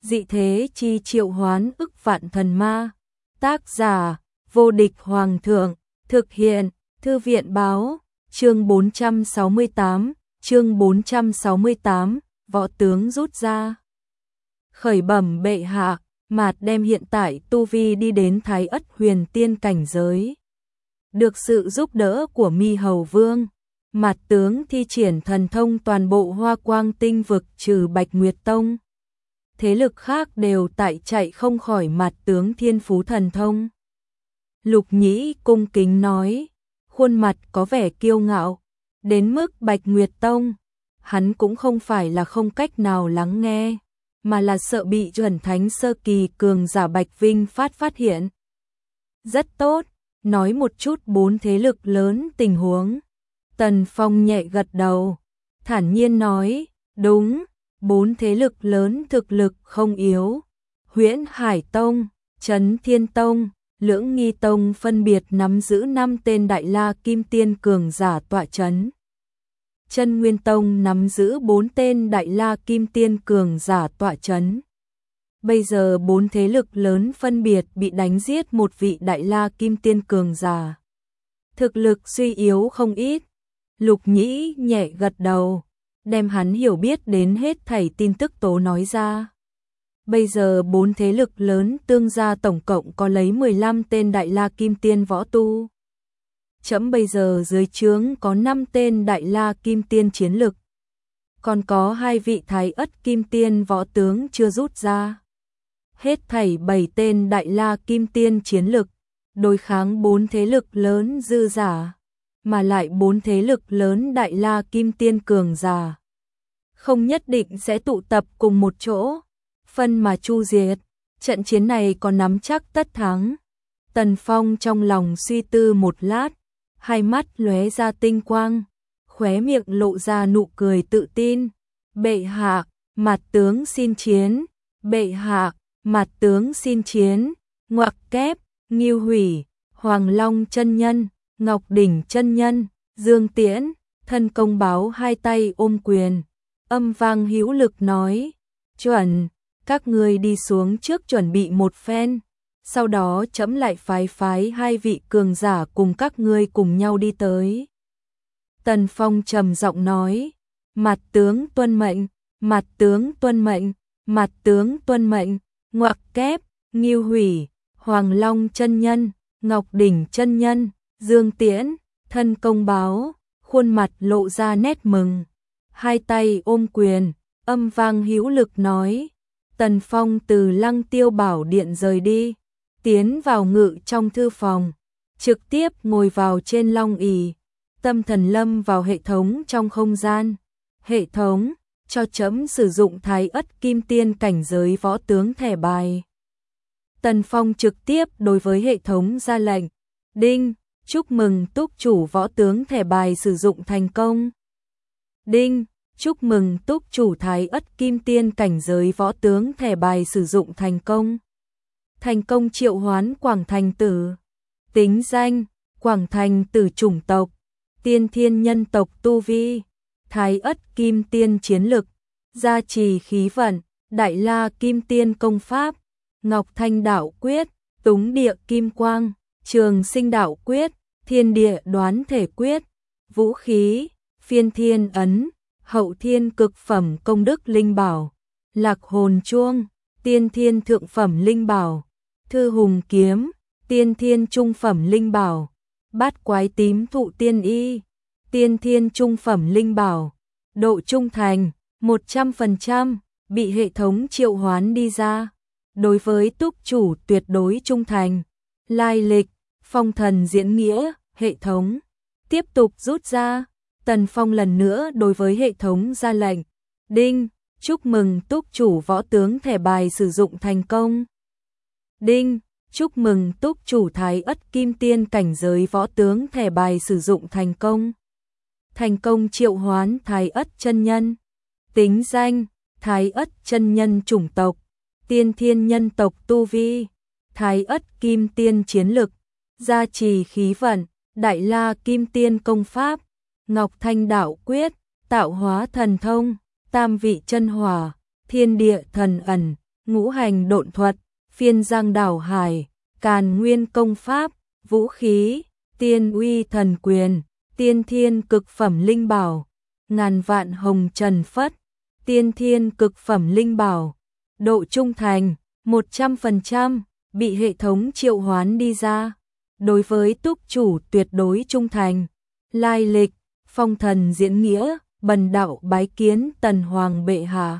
dị thế chi triệu hoán ức vạn thần ma. Tác giả, vô địch hoàng thượng, thực hiện, thư viện báo, chương 468, võ tướng rút ra. Khởi bẩm bệ hạ, Mạt đem hiện tại tu vi đi đến Thái Ất huyền tiên cảnh giới. Được sự giúp đỡ của Mi Hầu Vương, Mạt tướng thi triển thần thông toàn bộ Hoa Quang tinh vực trừ Bạch Nguyệt Tông. Thế lực khác đều tại chạy không khỏi Mạt tướng thiên phú thần thông. Lục Nhĩ cung kính nói, khuôn mặt có vẻ kiêu ngạo, đến mức Bạch Nguyệt Tông, hắn cũng không phải là không cách nào lắng nghe, mà là sợ bị chuẩn thánh sơ kỳ cường giả Bạch Vinh phát hiện. Rất tốt, nói một chút 4 thế lực lớn tình huống. Tần Phong nhẹ gật đầu, thản nhiên nói, đúng, 4 thế lực lớn thực lực không yếu. Huyễn Hải Tông, Trấn Thiên Tông, Lưỡng Nghi Tông phân biệt nắm giữ 5 tên Đại La Kim Tiên cường giả tọa trấn. Chân Nguyên Tông nắm giữ 4 tên Đại La Kim Tiên cường giả tọa trấn. Bây giờ 4 thế lực lớn phân biệt bị đánh giết một vị Đại La Kim Tiên cường giả. Thực lực suy yếu không ít. Lục Nhĩ nhẹ gật đầu, đem hắn hiểu biết đến hết thảy tin tức tố nói ra. Bây giờ 4 thế lực lớn tương gia tổng cộng có lấy 15 tên Đại La Kim Tiên võ tu. Trẫm bây giờ dưới trướng có 5 tên Đại La Kim Tiên chiến lực. Còn có 2 vị Thái Ất Kim Tiên võ tướng chưa rút ra. Hết thảy 7 tên Đại La Kim Tiên chiến lực, đối kháng 4 thế lực lớn dư giả, mà lại 4 thế lực lớn Đại La Kim Tiên cường giả. Không nhất định sẽ tụ tập cùng một chỗ, phân mà chu diệt, trận chiến này có nắm chắc tất thắng. Tần Phong trong lòng suy tư một lát, hai mắt lóe ra tinh quang, khóe miệng lộ ra nụ cười tự tin. Bệ hạ, Mạt tướng xin chiến, bệ hạ, Mạt tướng xin chiến. Ngoặc kép, Ngưu Hủy, Hoàng Long chân nhân, Ngọc Đỉnh chân nhân, Dương Tiễn, Thân Công Báo hai tay ôm quyền, âm vang hữu lực nói, chuẩn, các ngươi đi xuống trước chuẩn bị một phen, sau đó trẫm lại phái 2 vị cường giả cùng các ngươi cùng nhau đi tới. Tần Phong trầm giọng nói, Mạt tướng tuân mệnh, Mạt tướng tuân mệnh, Mạt tướng tuân mệnh. Ngoặc kép, Ngưu Hủy, Hoàng Long chân nhân, Ngọc Đỉnh chân nhân, Dương Tiễn, Thân Công Báo, khuôn mặt lộ ra nét mừng, hai tay ôm quyền, âm vang hữu lực nói. Tần Phong từ Lăng Tiêu Bảo Điện rời đi, tiến vào ngự trong thư phòng, trực tiếp ngồi vào trên long ỷ, tâm thần lâm vào hệ thống trong không gian. Hệ thống, cho trẫm sử dụng Thái Ất Kim Tiên cảnh giới võ tướng thẻ bài. Tần Phong trực tiếp đối với hệ thống ra lệnh, đinh, chúc mừng túc chủ võ tướng thẻ bài sử dụng thành công. Đinh, chúc mừng túc chủ Thái Ất Kim Tiên cảnh giới võ tướng thẻ bài sử dụng thành công. Thành công triệu hoán Quảng Thành Tử. Tính danh, Quảng Thành Tử chủng tộc, Tiên Thiên nhân tộc tu vi, Thái Ất Kim Tiên chiến lực, gia trì khí vận, Đại La Kim Tiên công pháp, Ngọc Thanh đạo quyết, Túng địa kim quang, Trường sinh đạo quyết, Thiên địa đoán thể quyết, vũ khí, Phiên thiên ấn, Hậu thiên cực phẩm công đức linh bảo, Lạc hồn chuông, Tiên thiên thượng phẩm linh bảo, Thư hùng kiếm, Tiên thiên trung phẩm linh bảo, Bát quái tím thụ tiên y, Tiên thiên trung phẩm linh bảo. Độ trung thành 100%, bị hệ thống triệu hoán đi ra. Đối với túc chủ tuyệt đối trung thành. Lai lịch, phong thần diễn nghĩa, hệ thống tiếp tục rút ra. Tần Phong lần nữa đối với hệ thống ra lệnh, đinh, chúc mừng túc chủ võ tướng thẻ bài sử dụng thành công. Đinh, chúc mừng túc chủ Thái Ất Kim Tiên cảnh giới võ tướng thẻ bài sử dụng thành công. Thành công triệu hoán Thái Ất chân nhân. Tính danh, Thái Ất chân nhân chủng tộc, Tiên Thiên nhân tộc tu vi, Thái Ất Kim Tiên chiến lực, gia trì khí vận, Đại La Kim Tiên công pháp, Ngọc Thanh đạo quyết, tạo hóa thần thông, Tam vị chân hỏa, Thiên địa thần ẩn, ngũ hành độn thuật, phiên giang đảo hải, càn nguyên công pháp, vũ khí, tiên uy thần quyền, tiên thiên cực phẩm linh bảo, ngàn vạn hồng trần phất, tiên thiên cực phẩm linh bảo, độ trung thành, 100%, bị hệ thống triệu hoán đi ra. Đối với túc chủ tuyệt đối trung thành, lai lịch, phong thần diễn nghĩa, bần đạo bái kiến tần hoàng bệ hạ.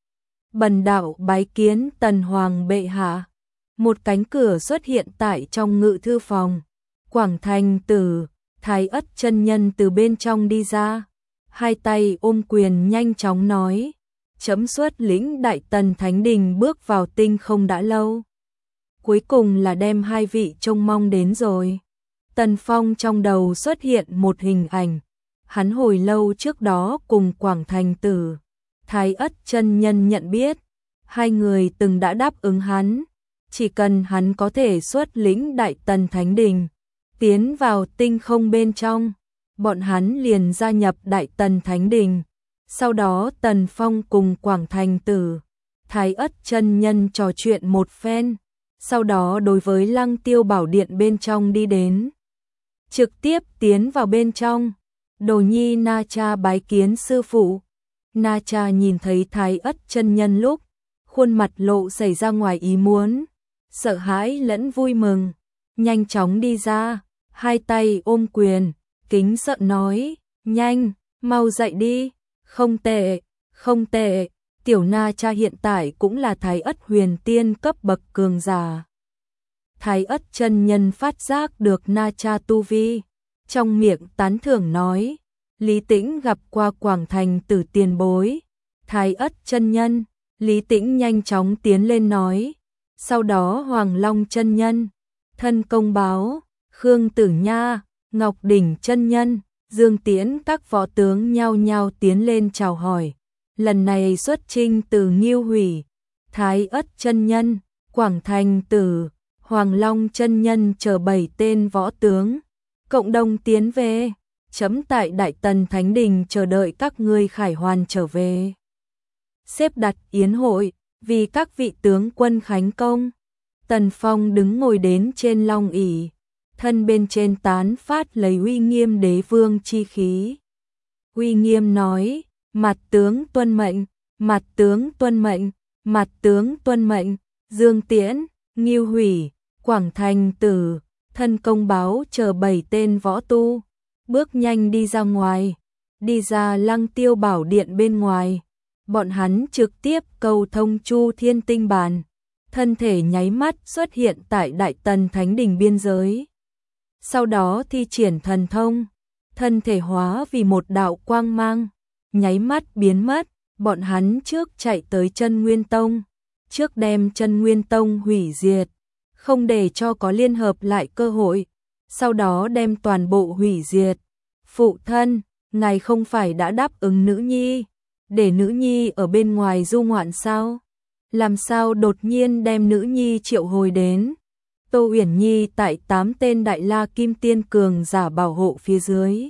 Bần đạo bái kiến tần hoàng bệ hạ. Một cánh cửa xuất hiện tại trong ngự thư phòng. Quảng Thành Tử, Thái Ất chân nhân từ bên trong đi ra, hai tay ôm quyền nhanh chóng nói: "Chấm xuất lĩnh Đại Tần Thánh Đình bước vào tinh không đã lâu. Cuối cùng là đem hai vị trông mong đến rồi." Tần Phong trong đầu xuất hiện một hình ảnh, hắn hồi lâu trước đó cùng Quảng Thành Tử, Thái Ất chân nhân nhận biết, hai người từng đã đáp ứng hắn, chỉ cần hắn có thể xuất lĩnh Đại Tần Thánh Đình, tiến vào tinh không bên trong, bọn hắn liền gia nhập Đại Tần Thánh Đình. Sau đó Tần Phong cùng Quảng Thành Tử, Thái Ất chân nhân trò chuyện một phen, sau đó đối với Lăng Tiêu Bảo Điện bên trong đi đến. Trực tiếp tiến vào bên trong, Đồ Nhi Na Cha bái kiến sư phụ. Na Cha nhìn thấy Thái Ất chân nhân lúc, khuôn mặt lộ xảy ra ngoài ý muốn, sợ hãi lẫn vui mừng, nhanh chóng đi ra, hai tay ôm quyền, kính sợ nói: "Nhanh, mau dậy đi." "Không tệ, không tệ." Tiểu Na Cha hiện tại cũng là Thái Ất huyền tiên cấp bậc cường giả. Thái Ất chân nhân phát giác được Na Cha tu vi, trong miệng tán thưởng nói: "Lý Tĩnh gặp qua Quảng Thành Tử tiền bối." Thái Ất chân nhân, Lý Tĩnh nhanh chóng tiến lên nói. Sau đó Hoàng Long chân nhân, Thân Công Báo, Khương Tử Nha, Ngọc Đỉnh chân nhân, Dương Tiễn các võ tướng nhao nhao tiến lên chào hỏi. Lần này xuất chinh từ Nghiêu Hủy, Thái Ất chân nhân, Quảng Thành Tử, Hoàng Long chân nhân chờ 7 tên võ tướng, cộng đồng tiến về. Chấm tại Đại Tần Thánh Đình chờ đợi các ngươi khải hoàn trở về. Xếp đặt yến hội, vì các vị tướng quân khánh công. Tần Phong đứng ngồi đến trên long ỷ, thân bên trên tán phát lấy uy nghiêm đế vương chi khí. Uy nghiêm nói: "Mặt tướng tuân mệnh, mặt tướng tuân mệnh, mặt tướng tuân mệnh." Dương Tiễn, Nghiêu Hủy, Quảng Thành Tử, Thân Công Báo chờ 7 tên võ tu, bước nhanh đi ra ngoài, đi ra Lăng Tiêu Bảo Điện bên ngoài. Bọn hắn trực tiếp cầu thông Chu Thiên Tinh Bàn, thân thể nháy mắt xuất hiện tại Đại Tần Thánh Đình biên giới. Sau đó thi triển thần thông, thân thể hóa vì một đạo quang mang, nháy mắt biến mất. Bọn hắn trước chạy tới Chân Nguyên Tông, trước đem Chân Nguyên Tông hủy diệt, không để cho có liên hợp lại cơ hội, sau đó đem toàn bộ hủy diệt. "Phụ thân, ngài không phải đã đáp ứng nữ nhi, để nữ nhi ở bên ngoài du ngoạn sao? Làm sao đột nhiên đem nữ nhi triệu hồi đến?" Tô Uyển Nhi tại 8 tên Đại La Kim Tiên cường giả bảo hộ phía dưới,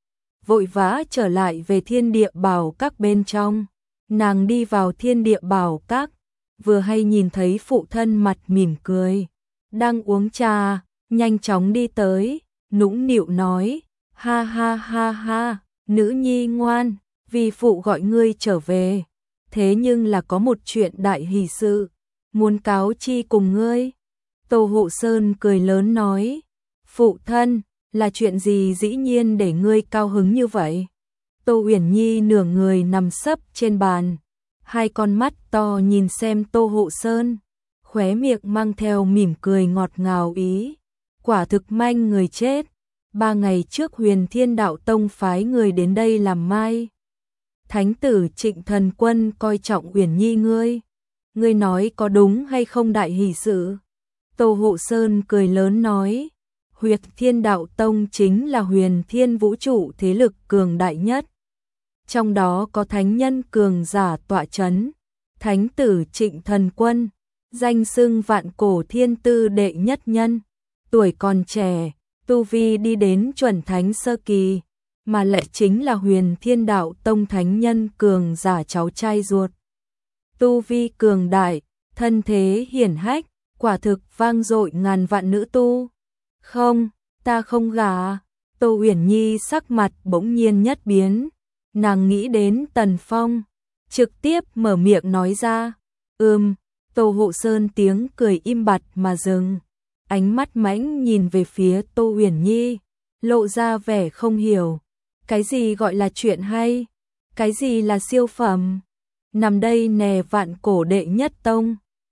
vội vã trở lại về Thiên Địa Bảo Các bên trong. Nàng đi vào Thiên Địa Bảo Các, vừa hay nhìn thấy phụ thân mặt mỉm cười, đang uống trà, nhanh chóng đi tới, nũng nịu nói: "Ha ha ha ha, nữ nhi ngoan, vì phụ gọi ngươi trở về, thế nhưng là có một chuyện đại hỷ sự, muốn cáo chi cùng ngươi." Tô Hộ Sơn cười lớn nói: "Phụ thân, là chuyện gì dĩ nhiên để ngươi cao hứng như vậy?" Tô Uyển Nhi nửa người nằm sấp trên bàn, hai con mắt to nhìn xem Tô Hộ Sơn, khóe miệng mang theo mỉm cười ngọt ngào ý. Quả thực manh người chết. 3 ngày trước Huyền Thiên Đạo Tông phái người đến đây làm mai. Thánh tử Trịnh Thần Quân coi trọng Uyển Nhi ngươi. Ngươi nói có đúng hay không đại hỷ sự? Tô Hộ Sơn cười lớn nói: Huyền Thiên Đạo Tông chính là huyền thiên vũ trụ thế lực cường đại nhất. Trong đó có thánh nhân cường giả tọa chấn. Thánh tử Trịnh Thần Quân, danh xưng vạn cổ thiên tư đệ nhất nhân. Tuổi còn trẻ, tu vi đi đến chuẩn thánh sơ kỳ, mà lại chính là Huyền Thiên Đạo Tông thánh nhân cường giả cháu trai ruột. Tu vi cường đại, thân thế hiển hách, quả thực vang dội ngàn vạn nữ tu. Không, ta không gả. Tô Uyển Nhi sắc mặt bỗng nhiên nhất biến, nàng nghĩ đến Tần Phong, trực tiếp mở miệng nói ra. Tô Hộ Sơn tiếng cười im bặt mà dừng, ánh mắt mãnh nhìn về phía Tô Uyển Nhi, lộ ra vẻ không hiểu. Cái gì gọi là chuyện hay? Cái gì là siêu phẩm? Nằm đây nè, vạn cổ đệ nhất tông,